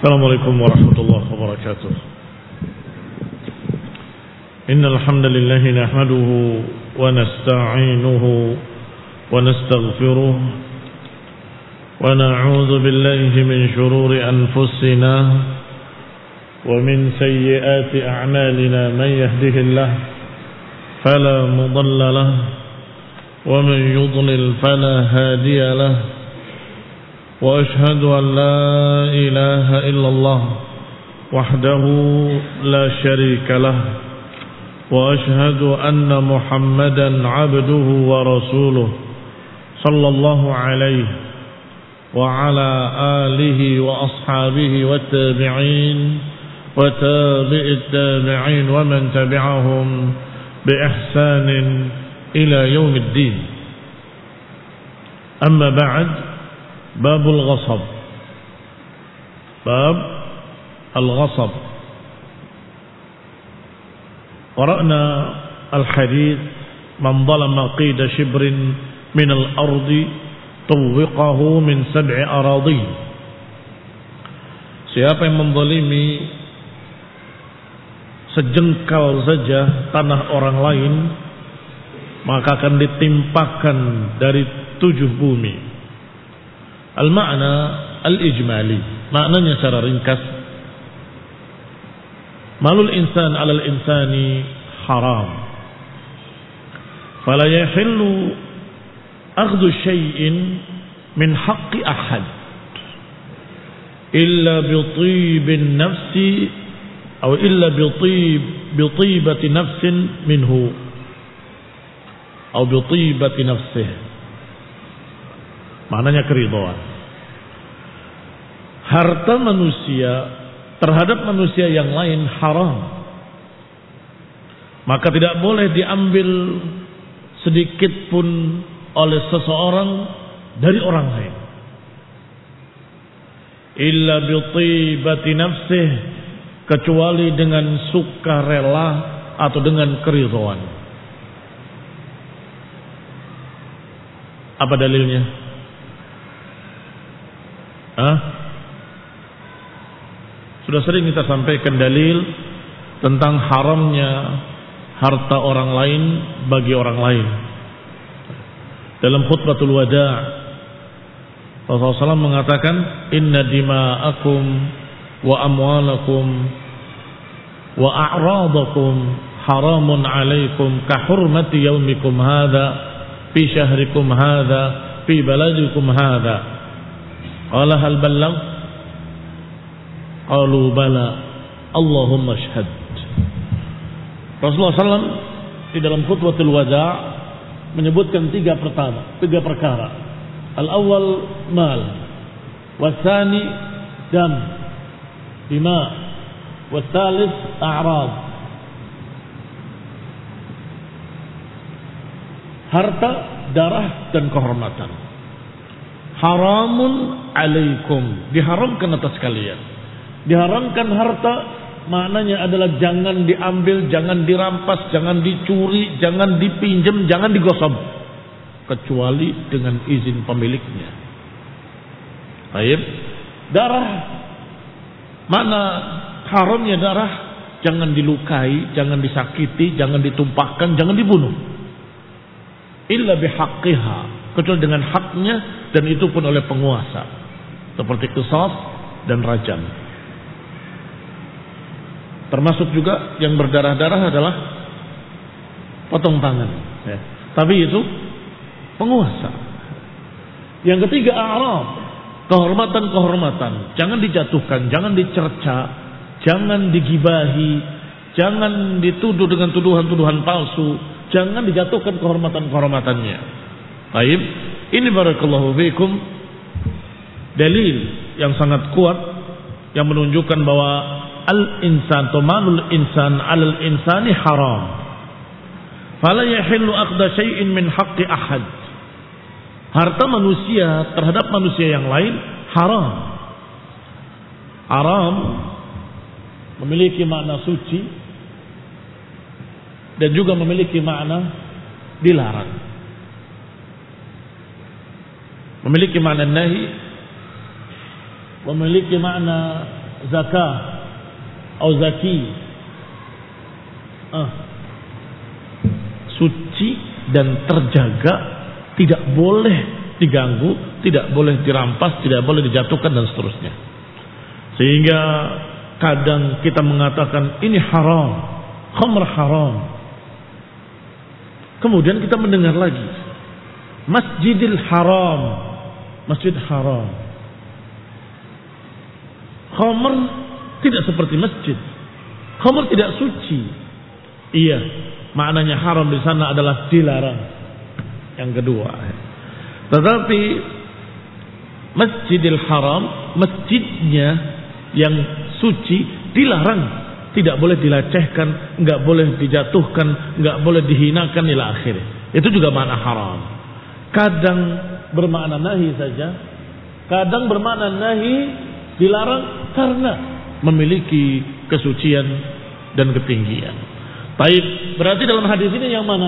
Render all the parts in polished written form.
Assalamualaikum warahmatullahi wabarakatuh. Innal hamdalillah nahmaduhu wa nasta'inuhu wa nastaghfiruh wa na'udzu billahi min shururi anfusina wa min sayyiati a'malina man yahdihillah fala mudilla lahu wa man yudlil fala hadiya lahu. وأشهد أن لا إله إلا الله وحده لا شريك له وأشهد أن محمدا عبده ورسوله صلى الله عليه وعلى آله وأصحابه والتابعين وتابع التابعين ومن تبعهم بإحسان إلى يوم الدين. أما بعد، باب الغصب. باب الغصب. قرأنا الحديث من ظلم قيد شبر من الأرض طوقه من 7 أراضين. Siapa yang menzalimi sejengkal saja tanah orang lain, maka akan ditimpakan dari 7 bumi. Al-ma'na al-ijmali, maknanya secara ringkas, malul insan alal insani haram, fala yahillu akhdhu syai'in min haqqi ahad illa bi tibin nafsi atau illa bi tibati nafsin minhu atau bi tibati nafsihi. Maknanya keridhaan. Harta manusia terhadap manusia yang lain haram. Maka tidak boleh diambil sedikit pun oleh seseorang dari orang lain. Illa bi tibati nafsih, kecuali dengan sukarela atau dengan keridhaan. Apa dalilnya? Sudah sering kita sampaikan dalil tentang haramnya harta orang lain bagi orang lain. Dalam khutbatul wada' Rasulullah SAW mengatakan, inna dima'akum wa amwalakum wa a'radakum haramun alaikum ka hurmati yaumikum hadha fi syahrikum hadha fi baladikum hadha. Qala hal balagh? Qalu bala, Allahumma ashhad. Rasulullah SAW di dalam khutbatul wada' menyebutkan 3 perkara. Al-awwal mal, wasani dam, dima, wasalis a'rad. Harta, darah dan kehormatan. Haramun alaikum, diharamkan atas kalian. Diharamkan harta maknanya adalah jangan diambil, jangan dirampas, jangan dicuri, jangan dipinjam, jangan digosok, kecuali dengan izin pemiliknya. Baik. Darah, mana haramnya darah? Jangan dilukai, jangan disakiti, jangan ditumpahkan, jangan dibunuh. Illa bihaqqiha, kecuali dengan haknya, dan itu pun oleh penguasa, seperti qisas dan rajam. Termasuk juga yang berdarah-darah adalah potong tangan, ya. Tapi itu penguasa. Yang ketiga, a'rad, kehormatan-kehormatan. Jangan dijatuhkan, jangan dicerca, jangan digibahi, jangan dituduh dengan tuduhan-tuduhan palsu, jangan dijatuhkan kehormatan-kehormatannya. Baik. Ini barakallahu fikum dalil yang sangat kuat yang menunjukkan bahwa al-insan atau malul insan alal insani haram. Fala yahillu akhdha syai'in min haqqi ahad. Harta manusia terhadap manusia yang lain haram. Haram memiliki makna suci dan juga memiliki makna dilarang. Memiliki makna nahi, memiliki makna zakah atau zaki. Suci dan terjaga, tidak boleh diganggu, tidak boleh dirampas, tidak boleh dijatuhkan dan seterusnya. Sehingga kadang kita mengatakan ini haram, khamr haram. Kemudian kita mendengar lagi Masjidil Haram, masjid haram. Khamr tidak seperti masjid. Khamr tidak suci. Iya, maknanya haram di sana adalah dilarang. Yang kedua. Tetapi Masjidil Haram, masjidnya yang suci dilarang, tidak boleh dilecehkan, enggak boleh dijatuhkan, enggak boleh dihinakan ila akhir. Itu juga makna haram. Kadang bermakna nahi saja, kadang bermakna nahi dilarang karena memiliki kesucian dan ketinggian. Baik, berarti dalam hadis ini yang mana?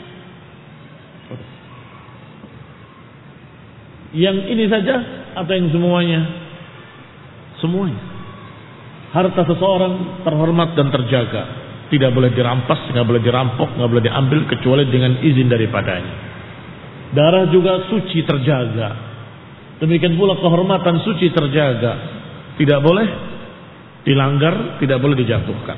Yang ini saja atau yang semuanya? Semuanya. Harta seseorang terhormat dan terjaga, tidak boleh dirampas, tidak boleh dirampok, tidak boleh diambil kecuali dengan izin daripadanya. Darah juga suci terjaga. Demikian pula kehormatan suci terjaga, tidak boleh dilanggar, tidak boleh dijatuhkan.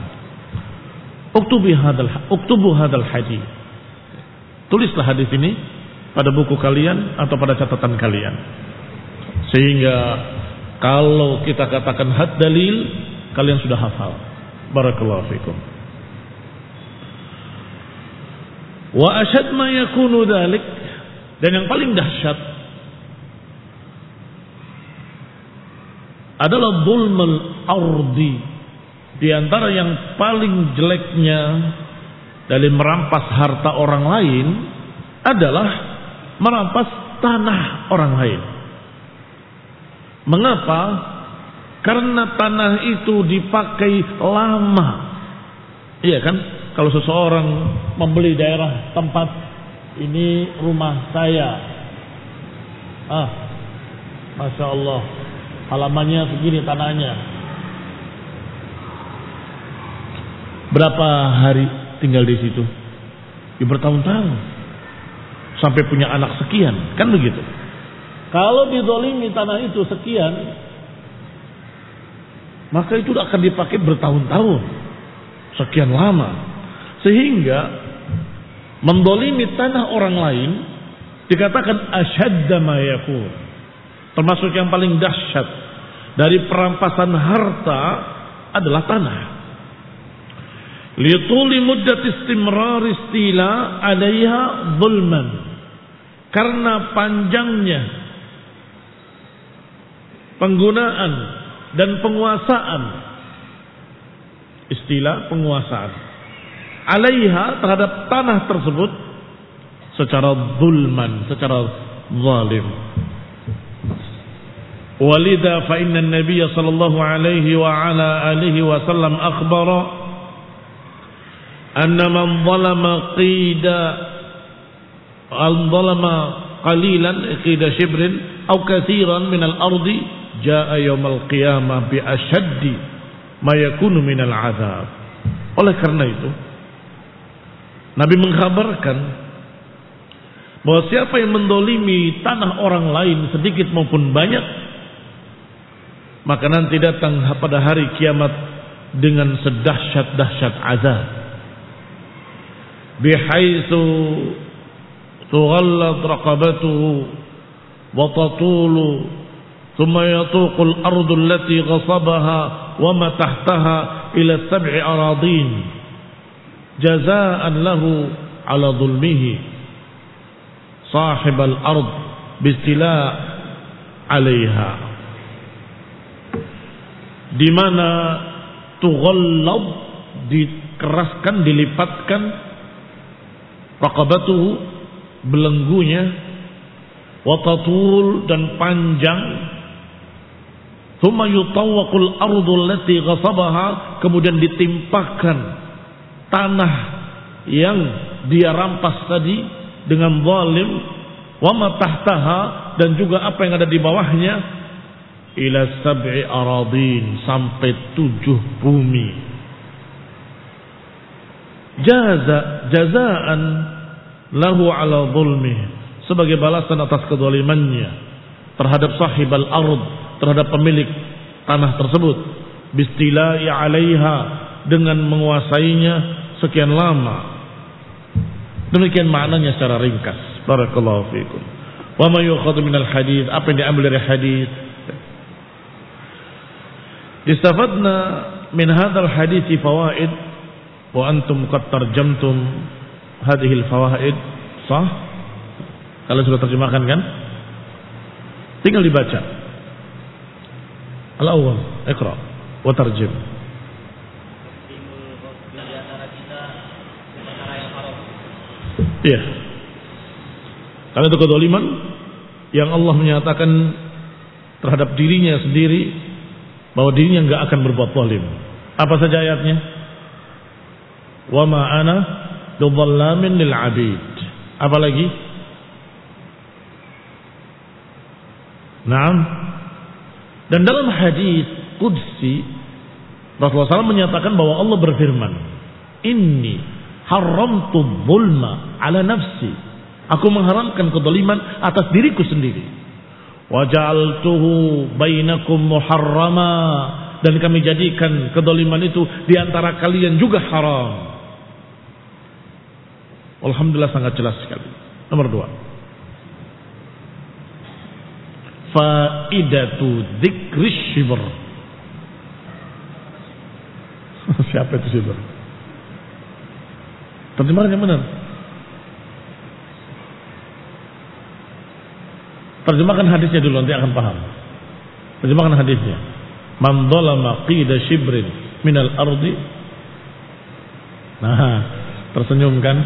Uktubu hadal hadis. Tulislah hadis ini pada buku kalian atau pada catatan kalian. Sehingga kalau kita katakan had dalil, kalian sudah hafal. Barakallahu fikum. Wa asyad ma yakunu dzalik, dan yang paling dahsyat adalah zulmul ardi. Di antara yang paling jeleknya dari merampas harta orang lain adalah merampas tanah orang lain. Mengapa? Karena tanah itu dipakai lama. Iya kan? Kalau seseorang membeli daerah tempat, ini rumah saya. Masya Allah, halamannya segini tanahnya. Berapa hari tinggal di situ? Ya bertahun-tahun. Sampai punya anak sekian, kan begitu. Kalau dizalimi tanah itu sekian, maka itu akan dipakai bertahun-tahun, sekian lama. Sehingga mendolimi tanah orang lain dikatakan asyadda ma yakun, termasuk yang paling dahsyat dari perampasan harta adalah tanah. Lituli muddat istimrar istila alaiha zulman, karena panjangnya penggunaan dan penguasaan, istilah penguasaan alaiha terhadap tanah tersebut secara zulman, secara zalim. Walidha fa inna an-nabiy sallallahu alaihi wa ala alihi wa sallam akhbara anna man zalama qalilan qida shibrin aw katsiran min al-ardi jaa yaumul qiyamah bi ashaddi ma yakunu min al-'adzab. Oleh karena itu Nabi mengkhabarkan bahwa siapa yang mendolimi tanah orang lain sedikit maupun banyak, maka nanti datang pada hari kiamat dengan sedahsyat-dahsyat azab. Bihaitsu tughallad raqabatuhu wa tatulu thumma yatuqu al-ardu allati ghasabaha wa ma tahtaha ila 7 aradin jazaan lahu ala dhulmihi sahib al-ard bistila alaiha, di mana tughallad dikeraskan, dilipatkan, raqabatuhu belenggunya, wa tatul dan panjang, thumma yutawwaqul ardu allati ghasabaha, kemudian ditimpakan tanah yang dia rampas tadi dengan zalim, wa ma tahtaha, dan juga apa yang ada di bawahnya, ila sab'i aradin, sampai 7 bumi. Jazaan lahu ala zulmih, sebagai balasan atas kezalimannya terhadap sahibal ard, terhadap pemilik tanah tersebut, bistilai alaiha, dengan menguasainya sekian lama. Demikian maknanya secara ringkas. Barakallahu fiikum. Wa ma yu'khadhu minal hadits, apa yang diambil dari hadis? Istafadna min hadzal hadits fawaid wa antum qad tarjamtum hadhihi al-fawaid, sah? Kalian sudah terjemahkan kan? Tinggal dibaca. Al-awwal, iqra wa tarjim. Iya. Karena itu kedzaliman yang Allah menyatakan terhadap dirinya sendiri bahwa dirinya enggak akan berbuat zalim. Apa saja ayatnya? Wa ma ana bidzallamin lil 'abid. Apa lagi? Naam. Dan dalam hadis qudsi Rasulullah SAW menyatakan bahwa Allah berfirman, "Inni haramtu dzulma ala nafsi." Aku mengharamkan kedzaliman atas diriku sendiri. Wa ja'altuhu bainakum muharrama, dan kami jadikan kedzaliman itu di antara kalian juga haram. Alhamdulillah, sangat jelas sekali. Nomor 2. Faidatu dzikri syibr. Siapa itu syibr? Terjemahan yang benar. Terjemahkan hadisnya dulu, nanti akan paham. Terjemahkan hadisnya. Man dzalama qida shibrin minal ardi. Nah, tersenyum kan?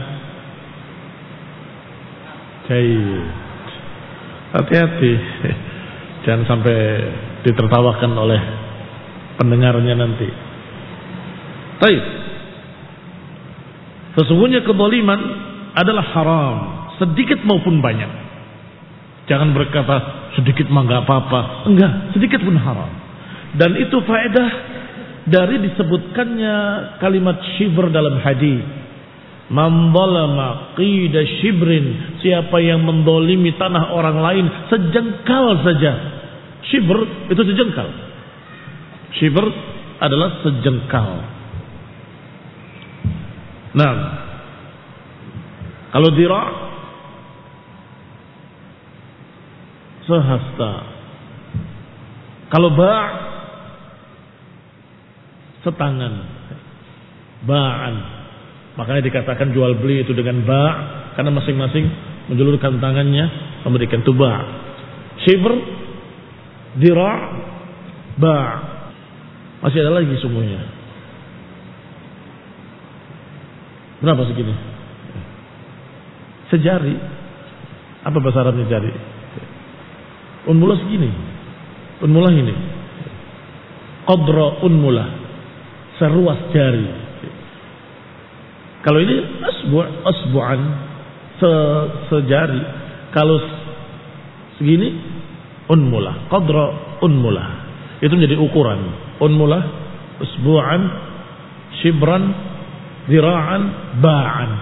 Baik. Hati-hati. Jangan sampai ditertawakan oleh pendengarnya nanti. Baik. Sesungguhnya kezaliman adalah haram, sedikit maupun banyak. Jangan berkata sedikit mah enggak apa-apa. Enggak, sedikit pun haram. Dan itu faedah dari disebutkannya kalimat shibr dalam hadis. Man zalama qida shibrin, siapa yang mendolimi tanah orang lain sejengkal saja. Shibr itu sejengkal. Shibr adalah sejengkal. Nah, kalau dira' sehasta. Kalau ba' setangan. Ba'an. Makanya dikatakan jual beli itu dengan ba', karena masing-masing menjulurkan tangannya memberikan itu ba'. Shibr, dira', ba'. Masih ada lagi semuanya. Berapa segini? Sejari. Apa bahasa Arabnya jari? Unmulah segini. Unmulah ini. Qadra unmulah. Seruas jari. Kalau ini asbu'an, sejari. Kalau segini unmulah. Qadra unmulah. Itu menjadi ukuran. Unmulah, asbu'an, shibran, zira'an, ba'an.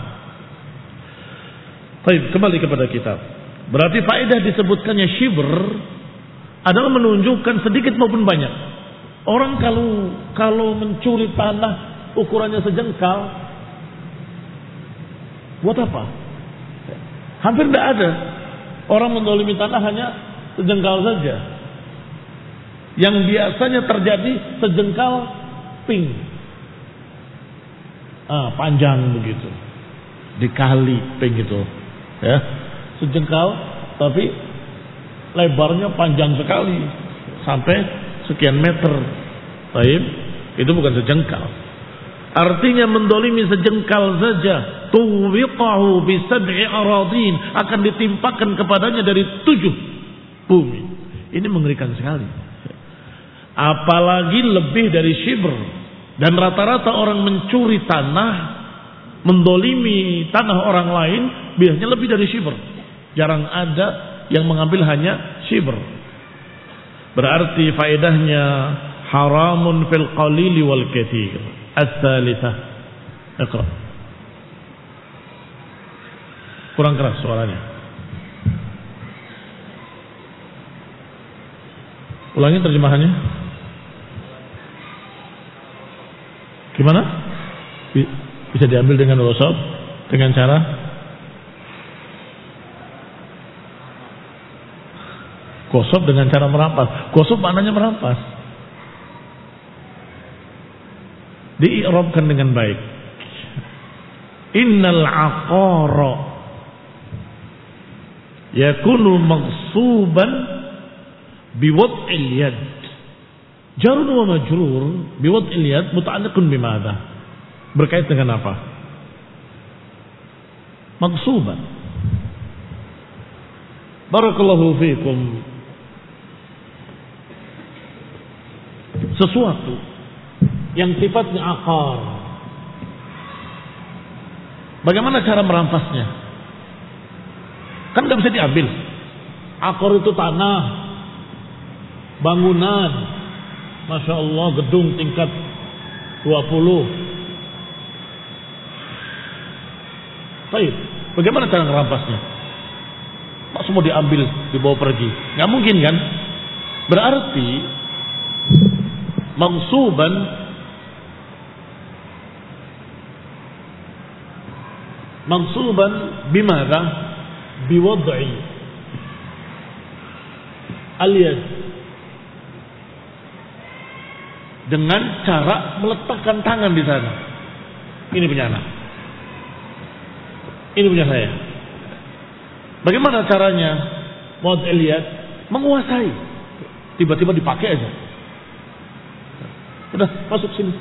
Baik, kembali kepada kitab. Berarti faedah disebutkannya shibr adalah menunjukkan sedikit maupun banyak. Orang kalau mencuri tanah ukurannya sejengkal, buat apa? Hampir tidak ada orang mendolimi tanah hanya sejengkal saja. Yang biasanya terjadi sejengkal ping, panjang begitu, dikali ping gitu, ya, sejengkal tapi lebarnya panjang sekali sampai sekian meter. Baik, itu bukan sejengkal. Artinya mendolimi sejengkal saja, tuwiqahu bi sab'i aradin, akan ditimpakan kepadanya dari 7 bumi. Ini mengerikan sekali. Apalagi lebih dari shibr. Dan rata-rata orang mencuri tanah, mendolimi tanah orang lain, biasanya lebih dari shibr. Jarang ada yang mengambil hanya shibr. Berarti faedahnya haramun fil qalili wal katsir. Ats-tsalitsah. Iqra. Kurang keras suaranya. Ulangi terjemahannya. Gimana? Bisa diambil dengan ghasab dengan cara ghasab dengan cara merampas. Ghasab maknanya merampas. Di'rabkan dengan baik. Innal aqara yakunu maghsuban biwad'il yad. Jarun wa majrur biwad'il yad muta'alliqun bimadha? Berkait dengan apa? Maghsuban. Barakallahu fiikum. Sesuatu yang sifatnya aqar. Bagaimana cara merampasnya? Kan nggak bisa diambil. Aqar itu tanah, bangunan, masya Allah, gedung tingkat 20. Baik, bagaimana cara merampasnya? Kok semua diambil, dibawa pergi? Nggak mungkin kan? Berarti Mangsuban bimadha? Biwad'i al-yad, dengan cara meletakkan tangan di sana. Ini punya anak, ini punya saya. Bagaimana caranya? Wad'il yad, menguasai. Tiba-tiba dipakai aja. Udah, masuk sini.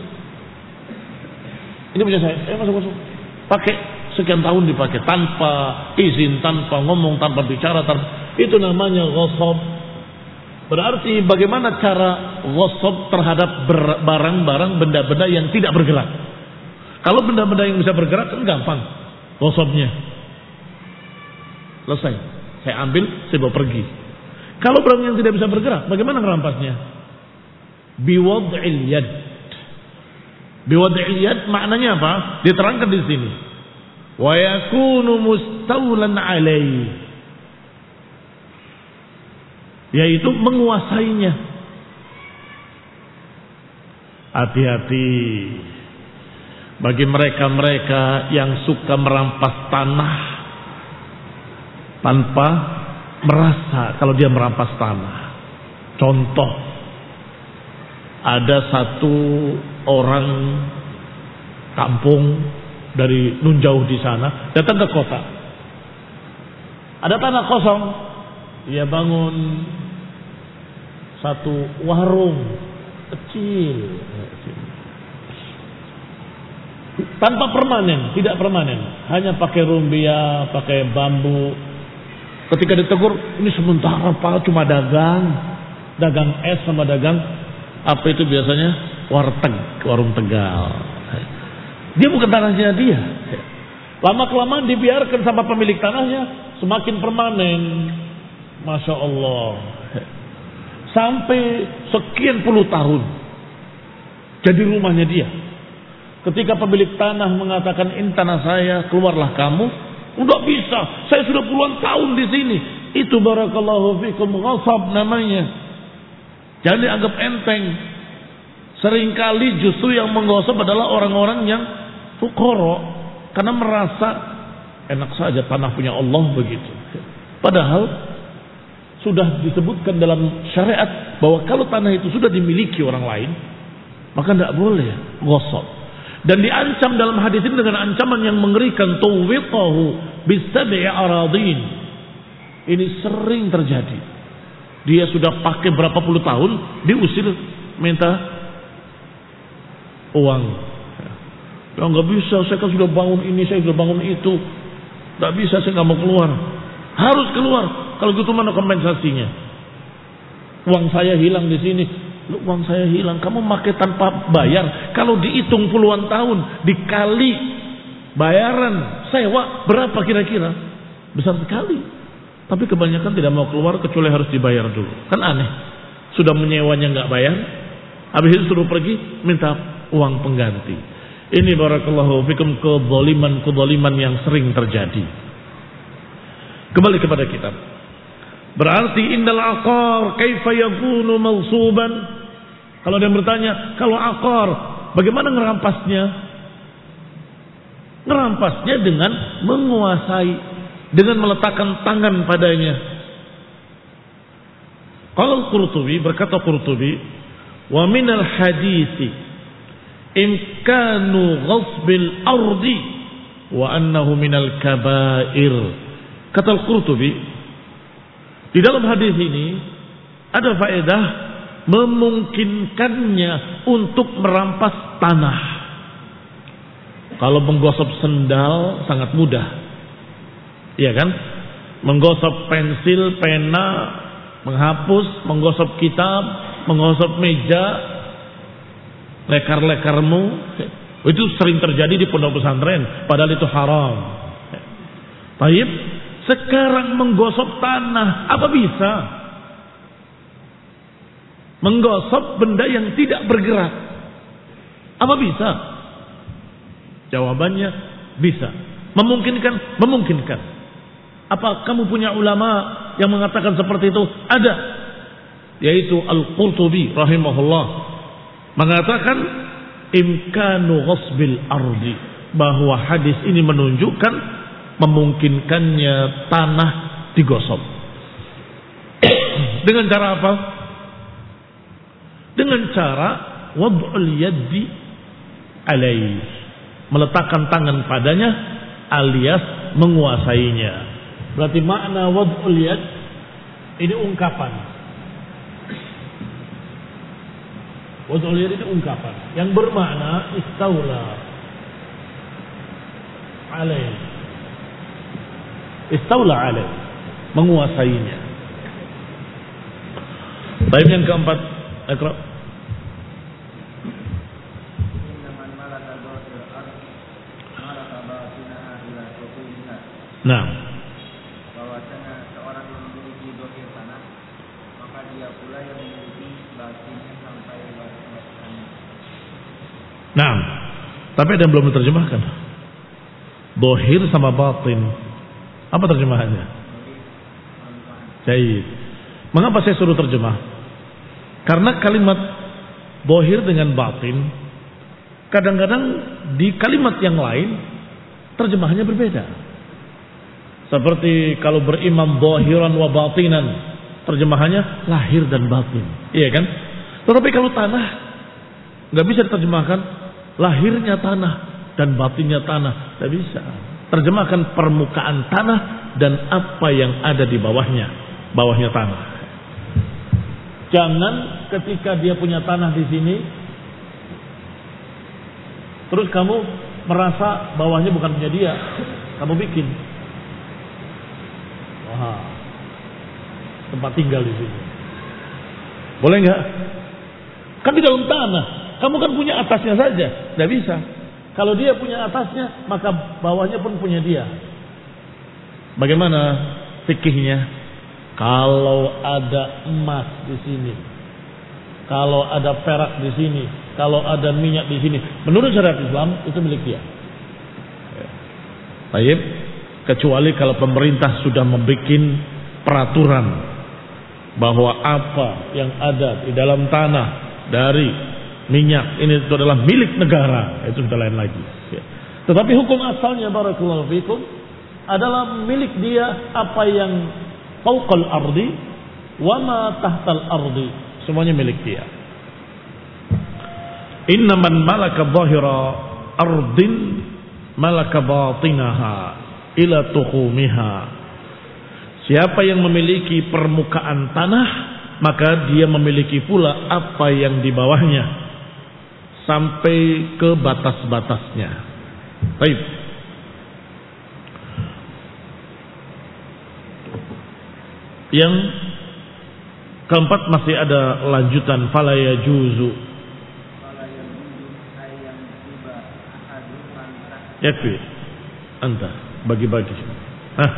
Ini punya saya masuk. Pakai. Sekian tahun dipakai tanpa izin, tanpa ngomong, tanpa bicara, itu namanya ghasab. Berarti bagaimana cara ghasab terhadap barang-barang, benda-benda yang tidak bergerak? Kalau benda-benda yang bisa bergerak kan gampang ghasabnya. Selesai, saya ambil, saya bawa pergi. Kalau barang yang tidak bisa bergerak, bagaimana ngerampasnya? Biwad'il yad. Biwad'il yad maknanya apa? Diterangkan di sini. Wa yakunu mustawlan alaihi, yaitu menguasainya. Hati-hati bagi mereka-mereka yang suka merampas tanah tanpa merasa kalau dia merampas tanah. Contoh, ada satu orang kampung dari nun jauh di sana datang ke kota. Ada tanah kosong, dia bangun satu warung kecil, tanpa permanen, tidak permanen, hanya pakai rumbia, pakai bambu. Ketika ditegur, ini sementara Pak, cuma dagang es sama dagang apa itu biasanya warteg, warung Tegal. Dia bukan tanahnya dia. Lama kelamaan dibiarkan sama pemilik tanahnya, semakin permanen. Masya Allah. Sampai sekian puluh tahun jadi rumahnya dia. Ketika pemilik tanah mengatakan, ini tanah saya, keluarlah kamu. Udah bisa, saya sudah puluhan tahun di sini. Itu barakallahu fikum ghasab namanya. Jangan dianggap enteng. Seringkali justru yang menggosok adalah orang-orang yang fuqara, karena merasa enak saja tanah punya Allah begitu. Padahal sudah disebutkan dalam syariat bahwa kalau tanah itu sudah dimiliki orang lain, maka tidak boleh gosok. Dan diancam dalam hadis ini dengan ancaman yang mengerikan, tuwiqahu bisab'i aradin. Ini sering terjadi. Dia sudah pakai berapa puluh tahun, diusir minta uang. Ya nggak bisa, saya kan sudah bangun ini, saya sudah bangun itu. Nggak bisa, saya nggak mau keluar. Harus keluar. Kalau gitu mana kompensasinya? Uang saya hilang di sini. Loh, uang saya hilang, kamu pakai tanpa bayar. Kalau dihitung puluhan tahun, dikali bayaran sewa berapa kira-kira? Besar sekali. Tapi kebanyakan tidak mau keluar kecuali harus dibayar dulu. Kan aneh. sudah menyewanya nggak bayar, habis itu suruh pergi minta uang pengganti. Ini barakallahu fikum kezaliman yang sering terjadi. Kembali kepada kitab. Berarti innal aqar kaifa yakunu mawsuban? Kalau ada yang bertanya, kalau aqar bagaimana ngerampasnya? Ngerampasnya dengan menguasai, dengan meletakkan tangan padanya. Qala Qurtubi, berkata Qurtubi, wa minal hadisi imkanu ghasbil ardi wa annahu minal kabair. Kata Qurtubi, di dalam hadis ini ada faedah memungkinkannya untuk merampas tanah. Kalau menggosok sendal sangat mudah, iya kan? Menggosok pensil, pena, menghapus, menggosok kitab, menggosok meja, lekar-lekarmu, itu sering terjadi di pondok pesantren, padahal itu haram. Baik, sekarang menggosok tanah, apa bisa? Menggosok benda yang tidak bergerak, apa bisa? Jawabannya bisa. Memungkinkan? Memungkinkan. Apa kamu punya ulama yang mengatakan seperti itu? Ada. Yaitu Al-Qurtubi rahimahullah mengatakan imkanu ghasbil ardi, bahwa hadis ini menunjukkan memungkinkannya tanah digosok. Dengan cara apa? Dengan cara wad'ul yaddi alaih, meletakkan tangan padanya alias menguasainya. Berarti makna wad'ul yad ini ungkapan. Wad'ul yad ini ungkapan yang bermakna istaula alaih. Istaula alaih, menguasainya. Baik, yang keempat, Iqra. Nah, bahwasanya seorang yang memiliki dohir tanah, maka dia pula yang memiliki batinnya sampai batinnya. Nah, tapi ada yang belum diterjemahkan. Dohir sama batin, apa terjemahannya? Baik. Mengapa saya suruh terjemah? Karena kalimat dohir dengan batin kadang-kadang di kalimat yang lain terjemahannya berbeda. Seperti kalau berimam zahiran wa batinan, terjemahannya lahir dan batin, iya kan? Tetapi kalau tanah nggak bisa diterjemahkan lahirnya tanah dan batinnya tanah, nggak bisa. Terjemahkan permukaan tanah dan apa yang ada di bawahnya tanah. Jangan ketika dia punya tanah di sini, terus kamu merasa bawahnya bukan punya dia, kamu bikin. Wah, tempat tinggal di sini. Boleh nggak? Kan di dalam tanah. Kamu kan punya atasnya saja, nggak bisa. Kalau dia punya atasnya, maka bawahnya pun punya dia. Bagaimana fikihnya? Kalau ada emas di sini, kalau ada perak di sini, kalau ada minyak di sini, menurut syariat Islam itu milik dia. Baik, kecuali kalau pemerintah sudah membuat peraturan bahwa apa yang ada di dalam tanah dari minyak ini itu adalah milik negara, itu sudah lain lagi. Tetapi hukum asalnya barakallahu fikum adalah milik dia apa yang fauqal ardi wa ma tahtal ardi, semuanya milik dia. Inna man malaka zahira ardin malaka batinaha ila tuhumiha. Siapa yang memiliki permukaan tanah, maka dia memiliki pula apa yang di bawahnya sampai ke batas-batasnya. Baik. Yang keempat masih ada lanjutan fala yajuzu. Yakfi anta bagi-bagi. Hah?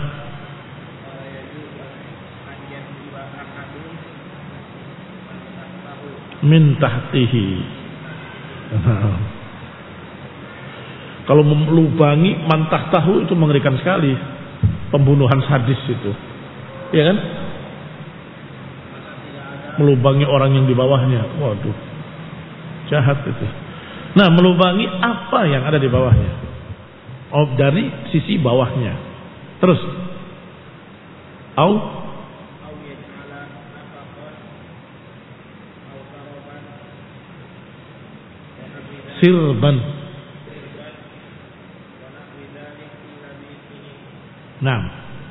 min tahtihi. Kalau melubangi man tahtahu itu mengerikan sekali, pembunuhan sadis itu, ya kan? Melubangi orang yang di bawahnya, waduh, jahat itu. Nah, melubangi apa yang ada di bawahnya? Oh, dari sisi bawahnya. Terus, sirban. Nah,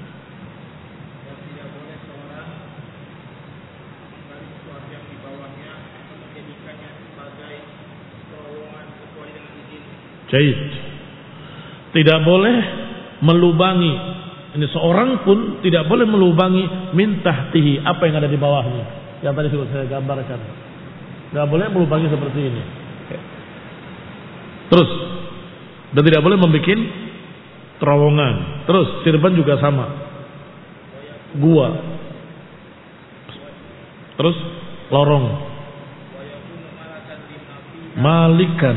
jahit. Tidak boleh melubangi. Ini seorang pun tidak boleh melubangi min tahtihi, apa yang ada di bawahnya. Yang tadi sudah saya gambarkan. Tidak boleh melubangi seperti ini. Terus, dan tidak boleh membuat terowongan. Terus, sirban juga sama. Gua. Terus, lorong. Malikan.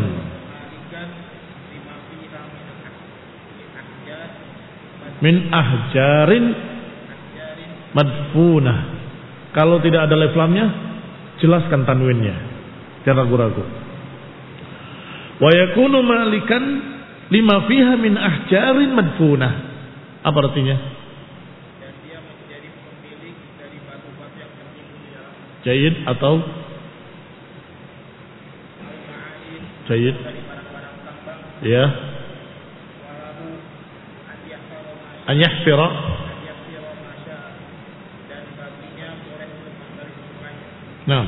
Min ahjarin madfunah. Kalau tidak ada laflamnya, jelaskan tanwinnya. Jangan ragu-ragu. Wa yakunu malikan lima fiha min ahjarin madfunah. Apa artinya? Dan dia menjadi pemilik dari batu-batu yang tertimbun di dalam. Jayid atau jayid? Ya. Anyahfira. Dan baginya boleh untuk memberi sukanya. Nah.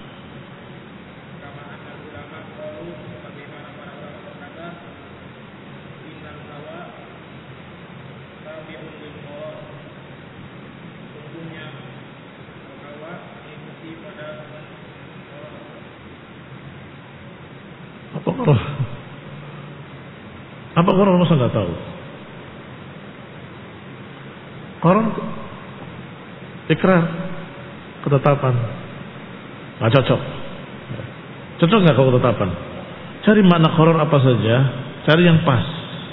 Apa Quran masa nggak tahu? Quran ikrar, ketetapan, nggak cocok. Cocok nggak kalau ketetapan? Cari makna Quran apa saja, cari yang pas.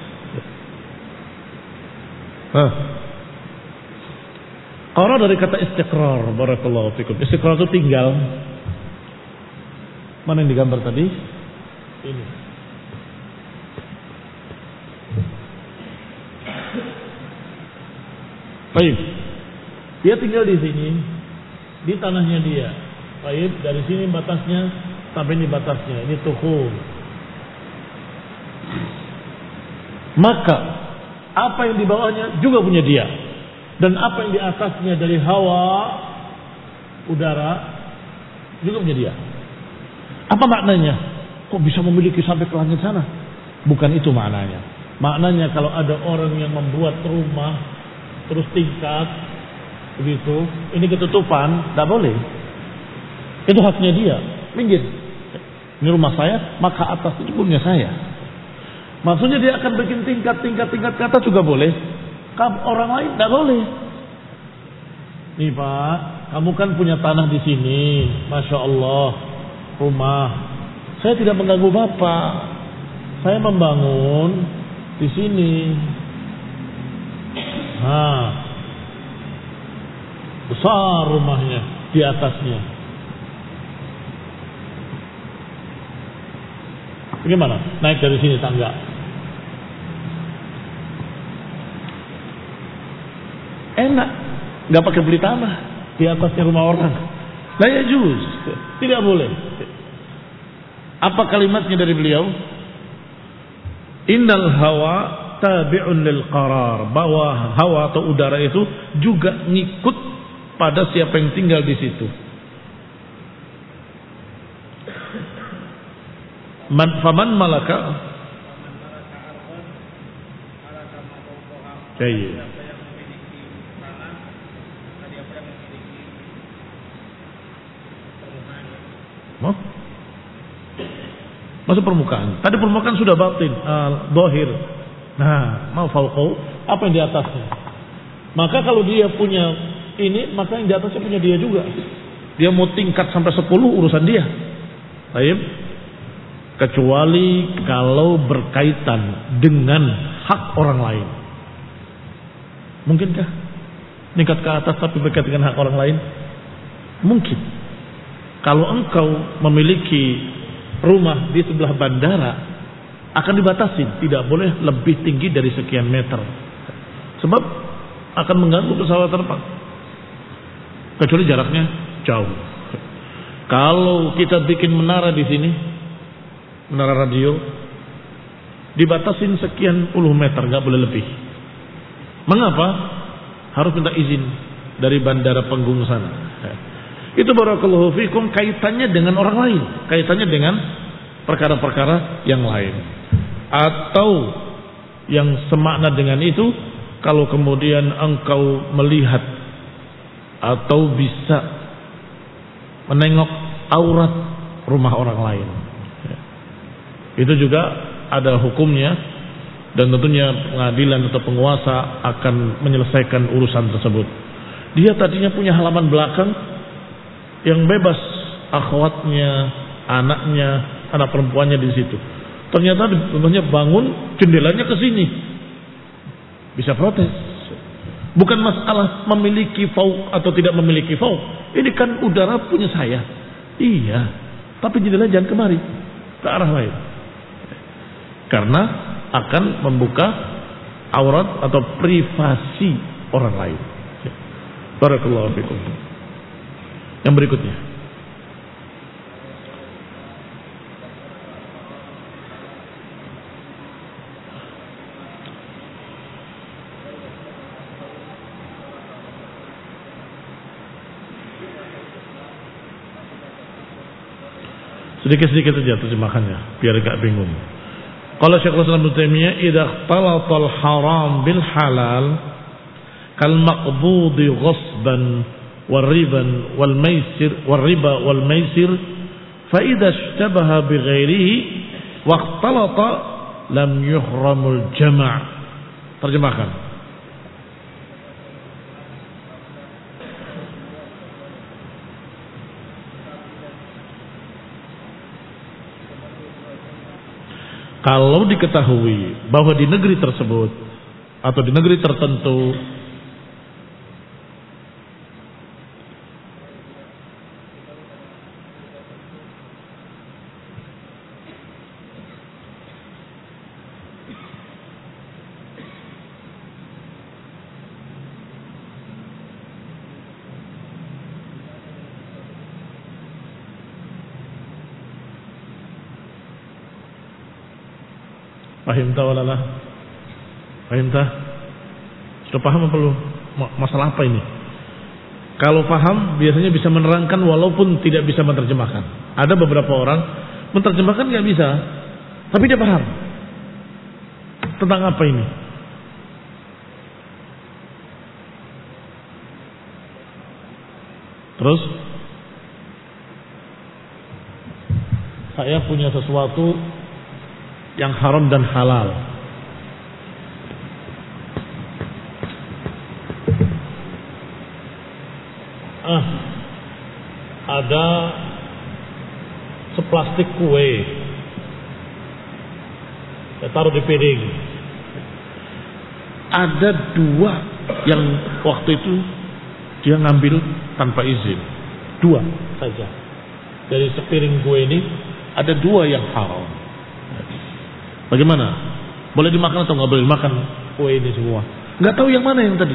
Quran dari kata istiqrar, barakallahu fikum. Istiqrar itu tinggal. Mana yang digambar tadi? Ini. Baik. Dia tinggal di sini, di tanahnya dia. Baik, dari sini batasnya sampai ini batasnya. Ini tuhu. Maka apa yang di bawahnya juga punya dia. Dan apa yang di atasnya dari hawa udara juga punya dia. Apa maknanya? Kok bisa memiliki sampai ke langit sana? Bukan itu maknanya. Maknanya kalau ada orang yang membuat rumah terus tingkat begitu, ini ketutupan, tidak boleh. Itu haknya dia. Minggir. Ini rumah saya, maka atas itu punya saya. Maksudnya dia akan bikin tingkat ke atas juga boleh. Orang lain tidak boleh. Nih Pak, kamu kan punya tanah di sini, masya Allah, rumah. Saya tidak mengganggu Bapak. Saya membangun di sini. Nah, besar rumahnya di atasnya. Bagaimana? Naik dari sini tangga. Enak, nggak pakai beli tanah di atasnya rumah orang. Lah ya juz, tidak boleh. Apa kalimatnya dari beliau? Innal hawa tabi'un lil qarar, bahwa hawa atau udara itu juga ngikut pada siapa yang tinggal di situ. Faman malaka Jayid. Masuk permukaan. Tadi permukaan sudah batin, dohir. Nah, mau fauqau, apa yang di atasnya? Maka kalau dia punya ini, maka yang di atasnya punya dia juga. Dia mau tingkat sampai 10 urusan dia. Baik. Kecuali kalau berkaitan dengan hak orang lain. Mungkinkah tingkat ke atas tapi berkaitan dengan hak orang lain? Mungkin. Kalau engkau memiliki rumah di sebelah bandara, akan dibatasi, tidak boleh lebih tinggi dari sekian meter. Sebab akan mengganggu pesawat terbang. Kecuali jaraknya jauh. Kalau kita bikin menara di sini, menara radio, dibatasin sekian puluh meter, nggak boleh lebih. Mengapa? Harus minta izin dari bandara penggung sana. Itu barakallahu fikum kaitannya dengan orang lain, kaitannya dengan perkara-perkara yang lain. Atau yang semakna dengan itu, kalau kemudian engkau melihat atau bisa menengok aurat rumah orang lain, itu juga ada hukumnya, dan tentunya pengadilan atau penguasa akan menyelesaikan urusan tersebut. Dia tadinya punya halaman belakang yang bebas, akhwatnya, anaknya, anak perempuannya di situ. Ternyata rumahnya bangun, jendelanya ke sini. Bisa protes. Bukan masalah memiliki fauk atau tidak memiliki fauk. Ini kan udara punya saya. Iya, tapi jendela jangan kemari, ke arah lain. Karena akan membuka aurat atau privasi orang lain. Barakallahu fikum. Yang berikutnya. Sedikit-sedikit saja terjemahannya biar gak bingung. Qala Syekhul Islam Ibnu Taimiyah, "Idza ikhtalatal haram bil halal kal maqbudi ghasban والربا والربا والميسر فإذا اشتبه بغيره واختلط لم يحرم الجمع." Terjemahkan. Kalau diketahui bahwa di negeri tersebut atau di negeri tertentu Fahimta walalah? Fahimta? Sudah paham apa belum? Masalah apa ini? Kalau paham biasanya bisa menerangkan walaupun tidak bisa menerjemahkan. Ada beberapa orang menerjemahkan nggak bisa, tapi dia paham tentang apa ini. Terus saya punya sesuatu yang haram dan halal. Ada seplastik kue, saya taruh di piring. Ada dua yang waktu itu dia ngambil tanpa izin, dua saja. Dari sepiring kue ini ada dua yang haram. Bagaimana? Boleh dimakan atau nggak boleh dimakan kue ini semua? Nggak tahu yang mana yang tadi.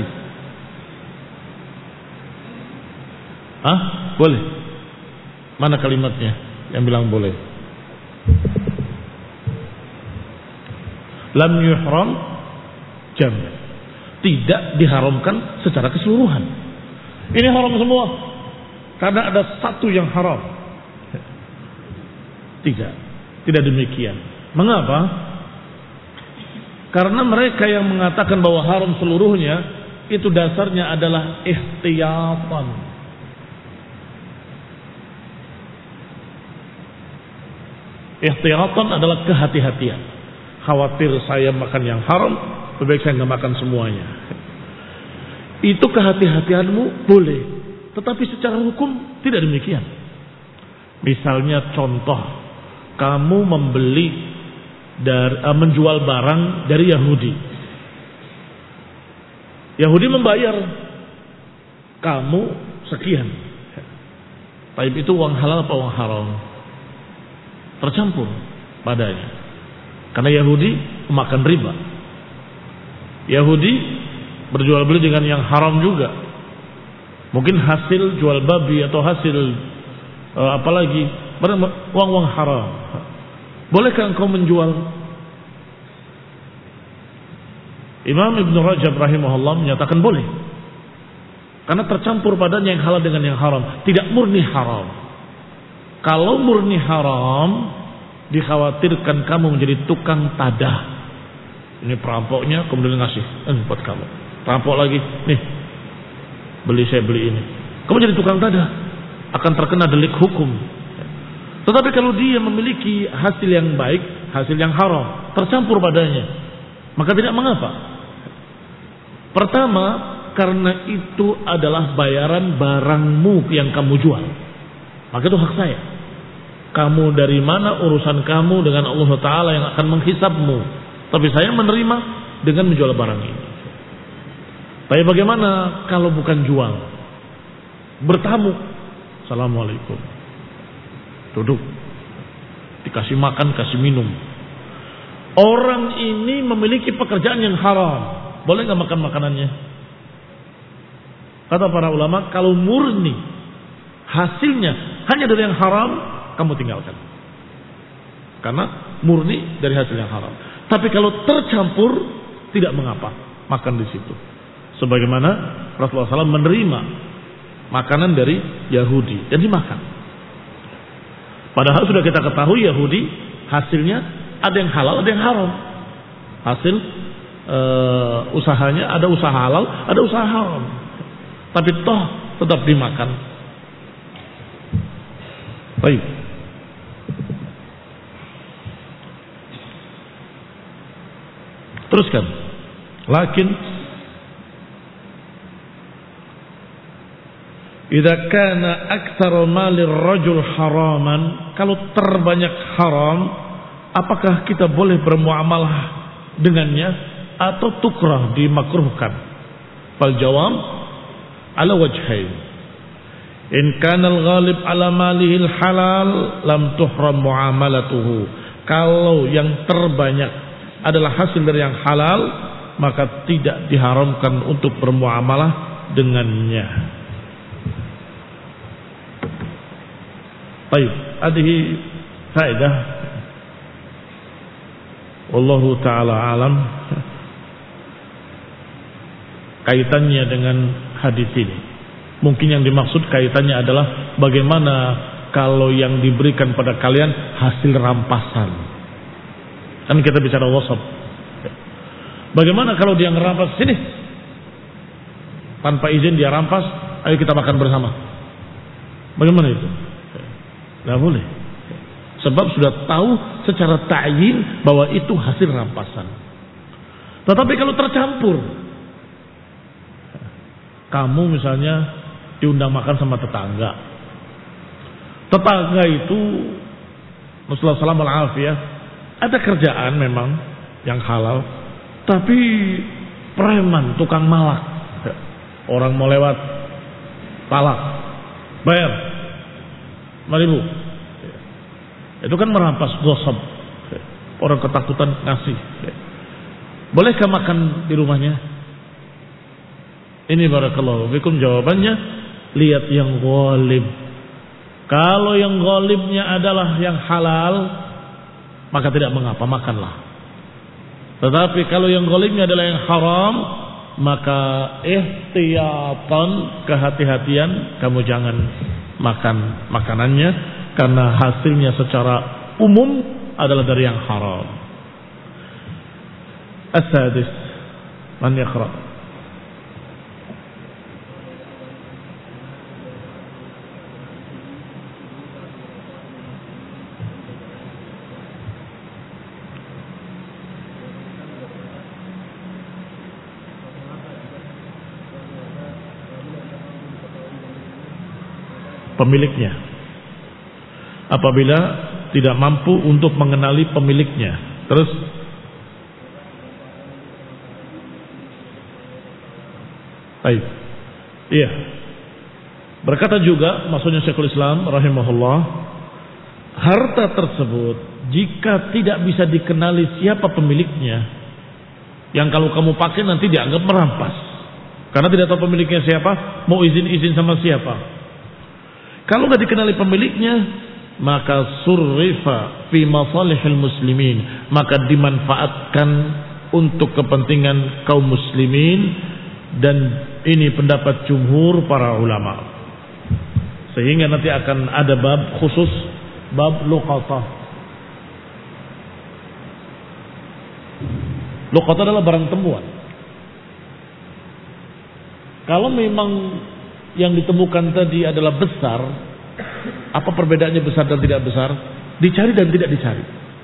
Boleh. Mana kalimatnya yang bilang boleh? Lam yuhram jam'. Tidak diharamkan secara keseluruhan. Ini haram semua karena ada satu yang haram. Tidak demikian. Mengapa? Karena mereka yang mengatakan bahwa haram seluruhnya itu dasarnya adalah ihtiyatan. Ihtiyatan adalah kehati-hatian. Khawatir saya makan yang haram, lebih baik saya nggak makan semuanya. Itu kehati-hatianmu boleh, Tetapi secara hukum tidak demikian. Misalnya contoh, kamu menjual barang dari Yahudi. Yahudi membayar kamu sekian. Tapi itu uang halal apa uang haram? Tercampur padanya. Karena Yahudi memakan riba. Yahudi berjual beli dengan yang haram juga. Mungkin hasil jual babi atau hasil apalagi uang-uang haram. Bolehkah engkau menjual? Imam Ibn Rajab rahimahullah menyatakan boleh. Karena tercampur padanya yang halal dengan yang haram. Tidak murni haram. Kalau murni haram, dikhawatirkan kamu menjadi tukang tadah. Ini perampoknya kemudian ngasih buat kamu. Perampok lagi, nih saya beli ini. Kamu jadi tukang tadah, akan terkena delik hukum. Tetapi kalau dia memiliki hasil yang baik, hasil yang haram, tercampur padanya, maka tidak mengapa. Pertama, karena itu adalah bayaran barangmu yang kamu jual. Maka itu hak saya. Kamu dari mana urusan kamu dengan Allah Ta'ala yang akan menghisabmu. Tapi saya menerima dengan menjual barang ini. Tapi bagaimana kalau bukan jual? Bertamu. Assalamualaikum. Duduk. Dikasih makan, kasih minum. Orang ini memiliki pekerjaan yang haram. Boleh gak makan makanannya? Kata para ulama, kalau murni hasilnya hanya dari yang haram, kamu tinggalkan. Karena murni dari hasil yang haram. Tapi kalau tercampur, tidak mengapa makan di situ. Sebagaimana Rasulullah SAW menerima makanan dari Yahudi dan dimakan. Padahal sudah kita ketahui Yahudi hasilnya ada yang halal, ada yang haram. Hasil usahanya ada usaha halal, ada usaha haram. Tapi toh tetap dimakan. Baik. Teruskan. Lakin idza kana aktsaru malir rajul haraman, kalau terbanyak haram, apakah kita boleh bermuamalah dengannya atau tukrah, dimakruhkan? Fal jawab ala wajhain. In kana al-ghalib ala malihi al-halal lam tuhram muamalatuhu. Kalau yang terbanyak adalah hasil dari yang halal, maka tidak diharamkan untuk bermuamalah dengannya. Baik, hadhihi faedah. Wallahu taala alam. Kaitannya dengan hadis ini. Mungkin yang dimaksud kaitannya adalah bagaimana kalau yang diberikan pada kalian hasil rampasan. Kan kita bicara wasab. Bagaimana kalau dia ngerampas sini? Tanpa izin dia rampas, ayo kita makan bersama. Bagaimana itu? Tidak boleh. Sebab sudah tahu secara ta'yin bahwa itu hasil rampasan. Tetapi kalau tercampur, kamu misalnya diundang makan sama tetangga. Tetangga itu Rasulullah SAW ada kerjaan memang yang halal, tapi preman, tukang malak. Orang mau lewat, palak, bayar 5.000. Itu kan merampas, gosok. Orang ketakutan ngasih. Bolehkah makan di rumahnya? Ini barakallahu fikum jawabannya, lihat yang ghalib. Kalau yang ghalibnya adalah yang halal, maka tidak mengapa, makanlah. Tetapi kalau yang ghalibnya adalah yang haram, maka ihtiyatan, kehati-hatian, kamu jangan makan makanannya, karena hasilnya secara umum adalah dari yang haram. As-sadis, man yaqra. pemiliknya. Apabila tidak mampu untuk mengenali pemiliknya. Terus baik. Iya. Berkata juga maksudnya Syekhul Islam rahimahullah, harta tersebut jika tidak bisa dikenali siapa pemiliknya, yang kalau kamu pakai nanti dianggap merampas. Karena tidak tahu pemiliknya siapa, mau izin sama siapa. Kalau nggak dikenali pemiliknya, maka surrifa fi masalihil muslimin, maka dimanfaatkan untuk kepentingan kaum muslimin, dan ini pendapat jumhur para ulama. Sehingga nanti akan ada bab khusus, bab luqatah. Luqatah adalah barang temuan. Kalau memang yang ditemukan tadi adalah besar, apa perbedaannya besar dan tidak besar? Dicari dan tidak dicari.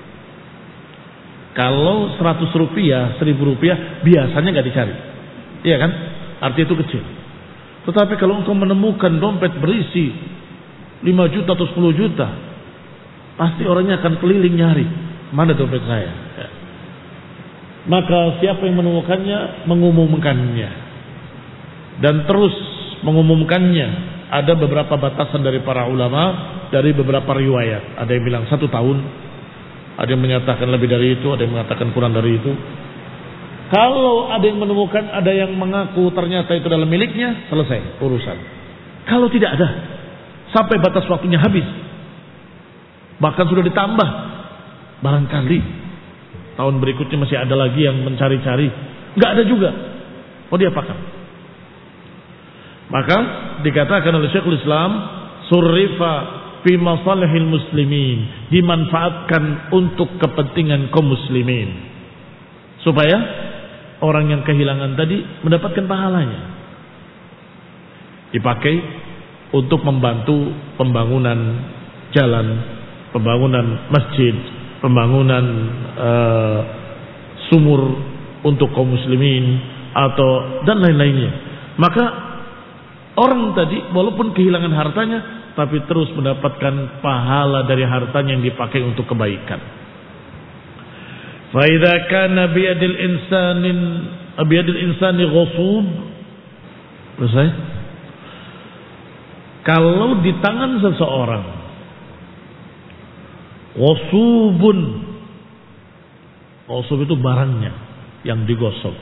Kalau 100 rupiah, 1000 rupiah, biasanya nggak dicari. Iya kan? Artinya itu kecil. Tetapi kalau engkau menemukan dompet berisi 5 juta atau 10 juta, pasti orangnya akan keliling nyari. Mana dompet saya? Ya. Maka siapa yang menemukannya, mengumumkannya. Dan terus mengumumkannya. Ada beberapa batasan dari para ulama, dari beberapa riwayat. Ada yang bilang 1 tahun, ada yang menyatakan lebih dari itu, ada yang mengatakan kurang dari itu. Kalau ada yang menemukan, ada yang mengaku ternyata itu adalah miliknya, selesai urusan. Kalau tidak ada, sampai batas waktunya habis, bahkan sudah ditambah, barangkali tahun berikutnya masih ada lagi yang mencari-cari, nggak ada juga, mau diapakan? Maka dikatakan oleh Syekhul Islam, surrifa fi masalihil muslimin, dimanfaatkan untuk kepentingan kaum muslimin, supaya orang yang kehilangan tadi mendapatkan pahalanya. Dipakai untuk membantu pembangunan jalan, pembangunan masjid, pembangunan sumur untuk kaum muslimin atau dan lain-lainnya. Maka orang tadi walaupun kehilangan hartanya, tapi terus mendapatkan pahala dari hartanya yang dipakai untuk kebaikan. فَإِذَا كَانَ بِيَدِ الْإِنسَانِ غُصُوب. Selesai. Kalau di tangan seseorang ghusubun, ghusub itu barangnya yang digosok.